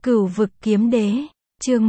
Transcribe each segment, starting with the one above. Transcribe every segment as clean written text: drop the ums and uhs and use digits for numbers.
Cửu vực kiếm đế, chương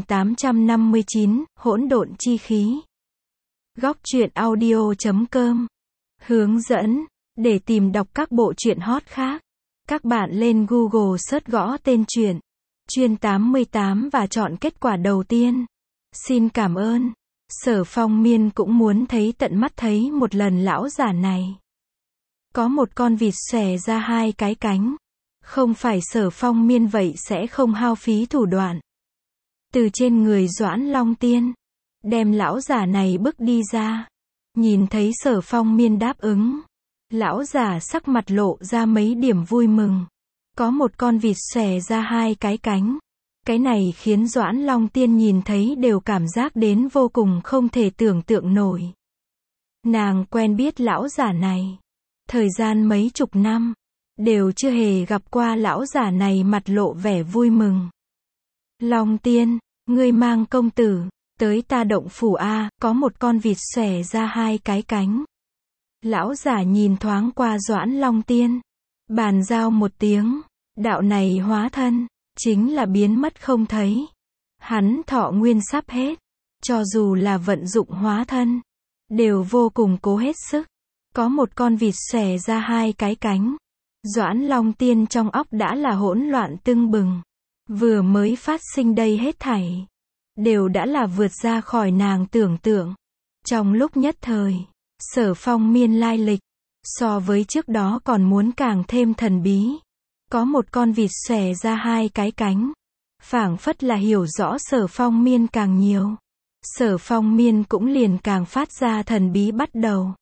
1859, hỗn độn chi khí. Góc truyện audio.com. Hướng dẫn, để tìm đọc các bộ truyện hot khác. Các bạn lên Google search gõ tên truyện, Chuyên 88 và chọn kết quả đầu tiên. Xin cảm ơn. Sở Phong Miên cũng muốn thấy tận mắt thấy một lần lão giả này. Có một con vịt xòe ra hai cái cánh. Không phải Sở Phong Miên vậy sẽ không hao phí thủ đoạn. Từ trên người Doãn Long Tiên, đem lão giả này bước đi ra. Nhìn thấy Sở Phong Miên đáp ứng, lão giả sắc mặt lộ ra mấy điểm vui mừng. Có một con vịt xòe ra hai cái cánh. Cái này khiến Doãn Long Tiên nhìn thấy đều cảm giác đến vô cùng không thể tưởng tượng nổi. Nàng quen biết lão giả này. Thời gian mấy chục năm, đều chưa hề gặp qua lão giả này mặt lộ vẻ vui mừng. Long Tiên, ngươi mang công tử tới ta động phủ a, có một con vịt xòe ra hai cái cánh. Lão giả nhìn thoáng qua Doãn Long Tiên, bàn giao một tiếng, đạo này hóa thân, chính là biến mất không thấy. Hắn thọ nguyên sắp hết, cho dù là vận dụng hóa thân, đều vô cùng cố hết sức. Có một con vịt xòe ra hai cái cánh. Doãn Long Tiên trong óc đã là hỗn loạn tưng bừng. Vừa mới phát sinh đây hết thảy, đều đã là vượt ra khỏi nàng tưởng tượng. Trong lúc nhất thời, Sở Phong Miên lai lịch, so với trước đó còn muốn càng thêm thần bí. Có một con vịt xòe ra hai cái cánh. Phảng phất là hiểu rõ Sở Phong Miên càng nhiều. Sở Phong Miên cũng liền càng phát ra thần bí bắt đầu.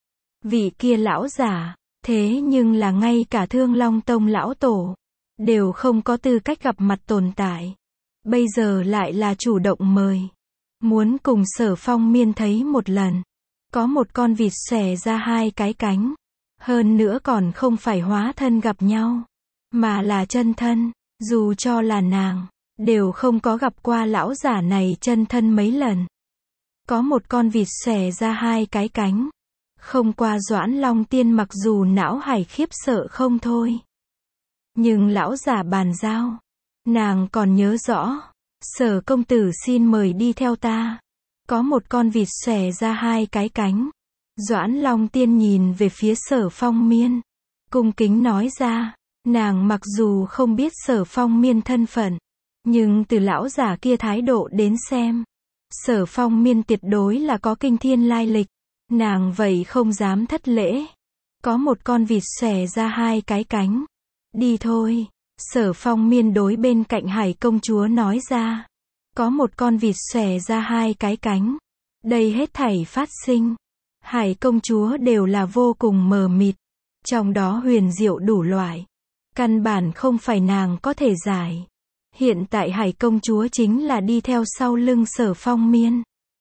Vị kia lão giả, thế nhưng là ngay cả Thương Long Tông lão tổ, đều không có tư cách gặp mặt tồn tại. Bây giờ lại là chủ động mời. Muốn cùng Sở Phong Miên thấy một lần. Có một con vịt xòe ra hai cái cánh. Hơn nữa còn không phải hóa thân gặp nhau, mà là chân thân. Dù cho là nàng, đều không có gặp qua lão giả này chân thân mấy lần. Có một con vịt xòe ra hai cái cánh. Không qua Doãn Long Tiên mặc dù não hải khiếp sợ không thôi. Nhưng lão giả bàn giao. Nàng còn nhớ rõ. Sở công tử xin mời đi theo ta. Có một con vịt xòe ra hai cái cánh. Doãn Long Tiên nhìn về phía Sở Phong Miên. Cung kính nói ra. Nàng mặc dù không biết Sở Phong Miên thân phận, nhưng từ lão giả kia thái độ đến xem, Sở Phong Miên tuyệt đối là có kinh thiên lai lịch. Nàng vậy không dám thất lễ. Có một con vịt xòe ra hai cái cánh. Đi thôi. Sở Phong Miên đối bên cạnh Hải công chúa nói ra. Có một con vịt xòe ra hai cái cánh. Đây hết thảy phát sinh. Hải công chúa đều là vô cùng mờ mịt. Trong đó huyền diệu đủ loại. Căn bản không phải nàng có thể giải. Hiện tại Hải công chúa chính là đi theo sau lưng Sở Phong Miên.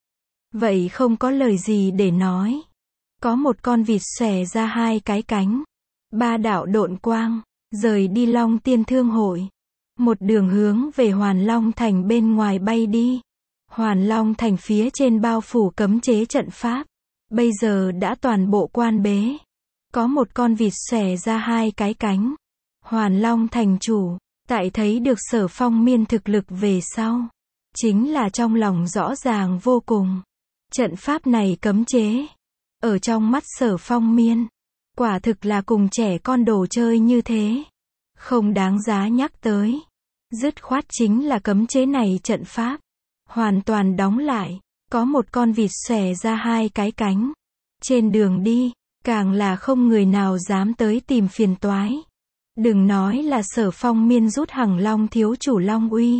Vậy không có lời gì để nói. Có một con vịt xòe ra hai cái cánh. Ba đạo độn quang, rời đi Long Tiên Thương Hội. Một đường hướng về Hoàn Long Thành bên ngoài bay đi. Hoàn Long Thành phía trên bao phủ cấm chế trận pháp. Bây giờ đã toàn bộ quan bế. Có một con vịt xòe ra hai cái cánh. Hoàn Long Thành chủ, tại thấy được Sở Phong Miên thực lực về sau, chính là trong lòng rõ ràng vô cùng. Trận pháp này cấm chế. Ở trong mắt Sở Phong Miên, quả thực là cùng trẻ con đồ chơi như thế. Không đáng giá nhắc tới. Dứt khoát chính là cấm chế này trận pháp. Hoàn toàn đóng lại. Có một con vịt xòe ra hai cái cánh. Trên đường đi, càng là không người nào dám tới tìm phiền toái. Đừng nói là Sở Phong Miên rút Hằng Long thiếu chủ Long uy.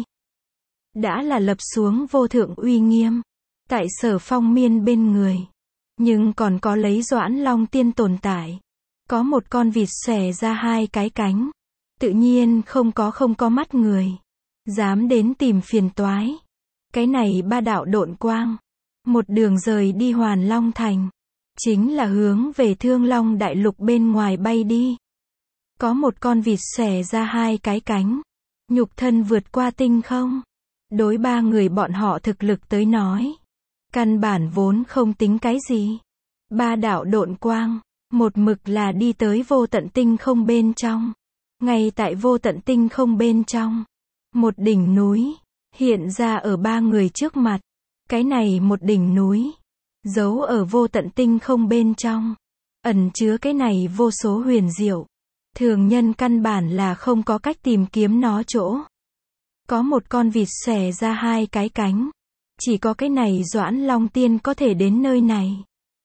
Đã là lập xuống vô thượng uy nghiêm. Tại Sở Phong Miên bên người. Nhưng còn có lấy Doãn Long Tiên tồn tại. Có một con vịt xòe ra hai cái cánh. Tự nhiên không có mắt người. Dám đến tìm phiền toái. Cái này ba đạo độn quang. Một đường rời đi Hoàn Long Thành. Chính là hướng về Thương Long Đại Lục bên ngoài bay đi. Có một con vịt xòe ra hai cái cánh. Nhục thân vượt qua tinh không. Đối ba người bọn họ thực lực tới nói. Căn bản vốn không tính cái gì. Ba đạo độn quang. Một mực là đi tới vô tận tinh không bên trong. Ngay tại vô tận tinh không bên trong. Một đỉnh núi hiện ra ở ba người trước mặt. Cái này một đỉnh núi giấu ở vô tận tinh không bên trong, ẩn chứa cái này vô số huyền diệu. Thường nhân căn bản là không có cách tìm kiếm nó chỗ. Có một con vịt xòe ra hai cái cánh. Chỉ có cái này Doãn Long Tiên có thể đến nơi này.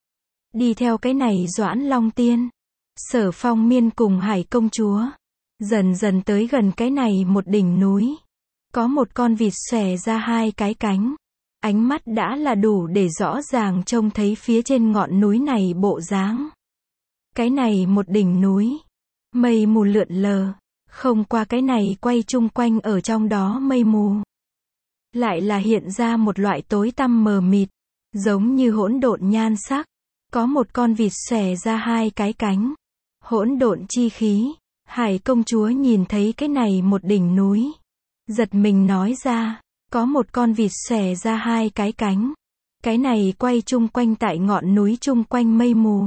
Đi theo cái này Doãn Long Tiên, Sở Phong Miên cùng Hải công chúa dần dần tới gần cái này một đỉnh núi. Có một con vịt xòe ra hai cái cánh. Ánh mắt đã là đủ để rõ ràng trông thấy phía trên ngọn núi này bộ dáng. Cái này một đỉnh núi, mây mù lượn lờ, không qua cái này quay chung quanh ở trong đó mây mù. Lại là hiện ra một loại tối tăm mờ mịt, giống như hỗn độn nhan sắc. Có một con vịt xòe ra hai cái cánh. Hỗn độn chi khí. Hải công chúa nhìn thấy cái này một đỉnh núi, giật mình nói ra, có một con vịt xòe ra hai cái cánh. Cái này quay chung quanh tại ngọn núi chung quanh mây mù.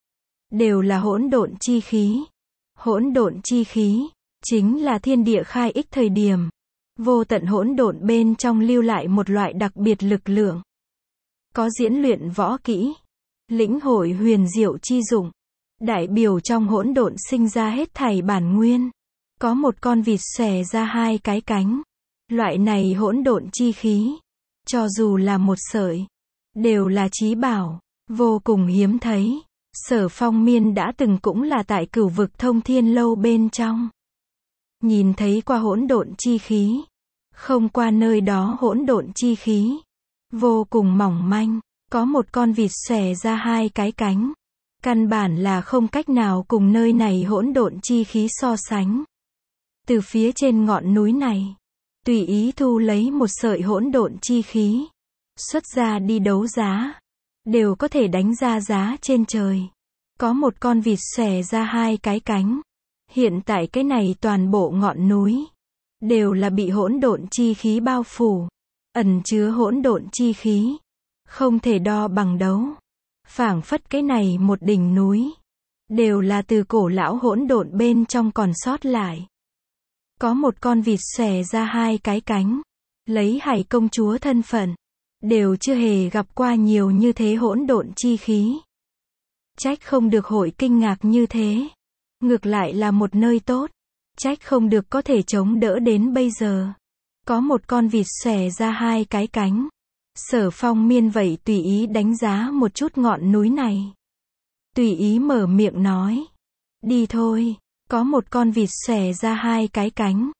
Đều là hỗn độn chi khí. Hỗn độn chi khí chính là thiên địa khai ích thời điểm. Vô tận hỗn độn bên trong lưu lại một loại đặc biệt lực lượng. Có diễn luyện võ kỹ, lĩnh hội huyền diệu chi dụng. Đại biểu trong hỗn độn sinh ra hết thảy bản nguyên. Có một con vịt xòe ra hai cái cánh. Loại này hỗn độn chi khí, cho dù là một sợi, đều là chí bảo, vô cùng hiếm thấy. Sở Phong Miên đã từng cũng là tại Cửu Vực Thông Thiên Lâu bên trong. Nhìn thấy qua hỗn độn chi khí. Không qua nơi đó hỗn độn chi khí vô cùng mỏng manh. Có một con vịt xòe ra hai cái cánh. Căn bản là không cách nào cùng nơi này hỗn độn chi khí so sánh. Từ phía trên ngọn núi này, tùy ý thu lấy một sợi hỗn độn chi khí, xuất ra đi đấu giá, đều có thể đánh ra giá trên trời. Có một con vịt xòe ra hai cái cánh. Hiện tại cái này toàn bộ ngọn núi đều là bị hỗn độn chi khí bao phủ, ẩn chứa hỗn độn chi khí, không thể đo bằng đấu. Phảng phất cái này một đỉnh núi đều là từ cổ lão hỗn độn bên trong còn sót lại. Có một con vịt xòe ra hai cái cánh, lấy Hải công chúa thân phận, đều chưa hề gặp qua nhiều như thế hỗn độn chi khí. Trách không được hội kinh ngạc như thế. Ngược lại là một nơi tốt. Trách không được có thể chống đỡ đến bây giờ. Có một con vịt xòe ra hai cái cánh. Sở Phong Miên vậy tùy ý đánh giá một chút ngọn núi này. Tùy ý mở miệng nói. Đi thôi. Có một con vịt xòe ra hai cái cánh.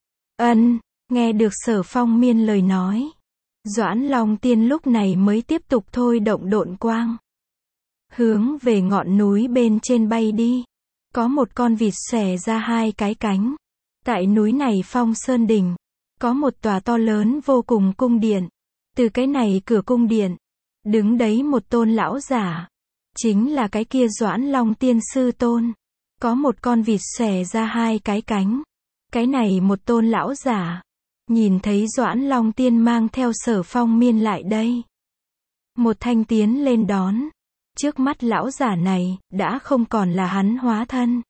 Nghe được Sở Phong Miên lời nói. Doãn Long Tiên lúc này mới tiếp tục thôi động độn quang. Hướng về ngọn núi bên trên bay đi. Có một con vịt xòe ra hai cái cánh. Tại núi này Phong Sơn Đỉnh, có một tòa to lớn vô cùng cung điện. Từ cái này cửa cung điện, đứng đấy một tôn lão giả. Chính là cái kia Doãn Long Tiên sư tôn. Có một con vịt xòe ra hai cái cánh. Cái này một tôn lão giả. Nhìn thấy Doãn Long Tiên mang theo Sở Phong Miên lại đây. Một thanh tiến lên đón. Trước mắt lão giả này, đã không còn là hắn hóa thân,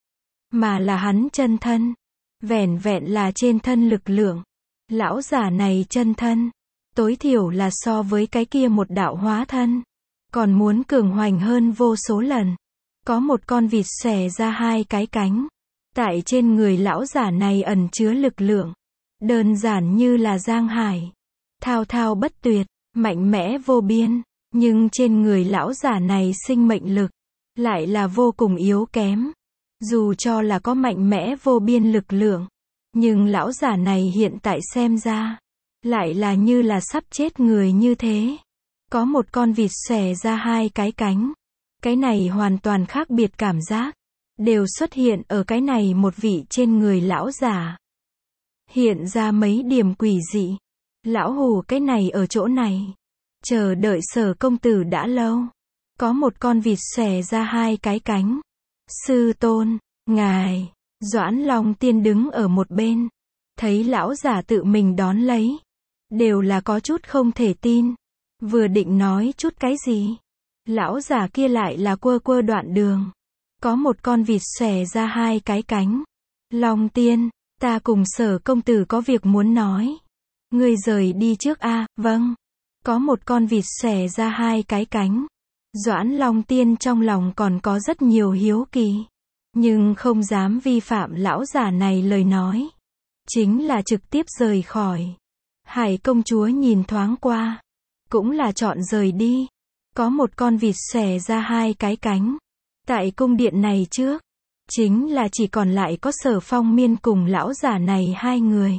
mà là hắn chân thân. Vẻn vẹn là trên thân lực lượng. Lão giả này chân thân, tối thiểu là so với cái kia một đạo hóa thân, còn muốn cường hoành hơn vô số lần. Có một con vịt xòe ra hai cái cánh. Tại trên người lão giả này ẩn chứa lực lượng. Đơn giản như là giang hải. Thao thao bất tuyệt, mạnh mẽ vô biên. Nhưng trên người lão giả này sinh mệnh lực lại là vô cùng yếu kém. Dù cho là có mạnh mẽ vô biên lực lượng, nhưng lão giả này hiện tại xem ra lại là như là sắp chết người như thế. Có một con vịt xòe ra hai cái cánh. Cái này hoàn toàn khác biệt cảm giác, đều xuất hiện ở cái này một vị trên người lão giả. Hiện ra mấy điểm quỷ dị. Lão hù cái này ở chỗ này, chờ đợi Sở công tử đã lâu. Có một con vịt xòe ra hai cái cánh. Sư tôn, ngài. Doãn Long Tiên đứng ở một bên, thấy lão giả tự mình đón lấy, đều là có chút không thể tin. Vừa định nói chút cái gì, lão giả kia lại là quơ quơ đoạn đường. Có một con vịt xòe ra hai cái cánh. Long Tiên, Ta cùng Sở công tử có việc muốn nói. Ngươi rời đi trước a. Vâng. Có một con vịt xòe ra hai cái cánh. Doãn Long Tiên trong lòng còn có rất nhiều hiếu kỳ, nhưng không dám vi phạm lão già này lời nói. Chính là trực tiếp rời khỏi. Hải công chúa nhìn thoáng qua, cũng là chọn rời đi. Có một con vịt xòe ra hai cái cánh. Tại cung điện này trước, chính là chỉ còn lại có Sở Phong Miên cùng lão già này hai người.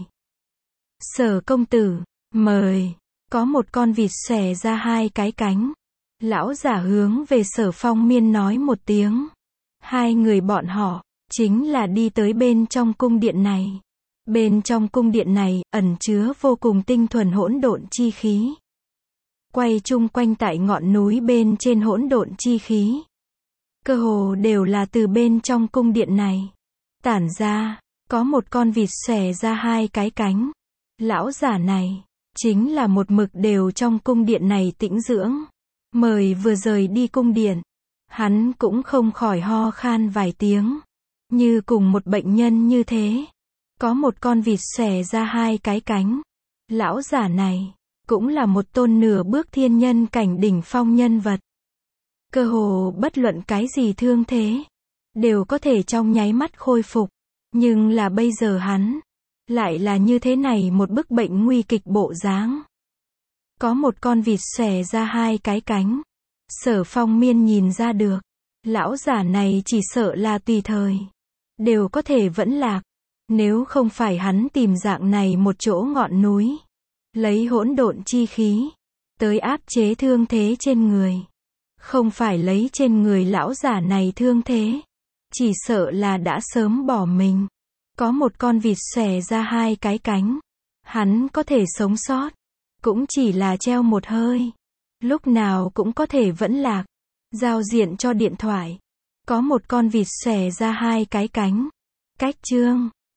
Sở công tử, mời. Có một con vịt xòe ra hai cái cánh. Lão giả hướng về Sở Phong Miên nói một tiếng. Hai người bọn họ, chính là đi tới bên trong cung điện này. Bên trong cung điện này, ẩn chứa vô cùng tinh thuần hỗn độn chi khí. Quay chung quanh tại ngọn núi bên trên hỗn độn chi khí. Cơ hồ đều là từ bên trong cung điện này tản ra. Có một con vịt xòe ra hai cái cánh. Lão giả này, chính là một mực đều trong cung điện này tĩnh dưỡng. Mời vừa rời đi cung điện, hắn cũng không khỏi ho khan vài tiếng. Như cùng một bệnh nhân như thế. Có một con vịt xòe ra hai cái cánh. Lão giả này, cũng là một tôn nửa bước thiên nhân cảnh đỉnh phong nhân vật. Cơ hồ bất luận cái gì thương thế, đều có thể trong nháy mắt khôi phục. Nhưng là bây giờ hắn, lại là như thế này một bức bệnh nguy kịch bộ dáng. Có một con vịt xòe ra hai cái cánh. Sở Phong Miên nhìn ra được. Lão giả này chỉ sợ là tùy thời đều có thể vẫn lạc. Nếu không phải hắn tìm dạng này một chỗ ngọn núi, lấy hỗn độn chi khí tới áp chế thương thế trên người. Không phải lấy trên người lão giả này thương thế, chỉ sợ là đã sớm bỏ mình. Có một con vịt xòe ra hai cái cánh. Hắn có thể sống sót, cũng chỉ là treo một hơi. Lúc nào cũng có thể vẫn lạc. Giao diện cho điện thoại. Có một con vịt xòe ra hai cái cánh. Cách chương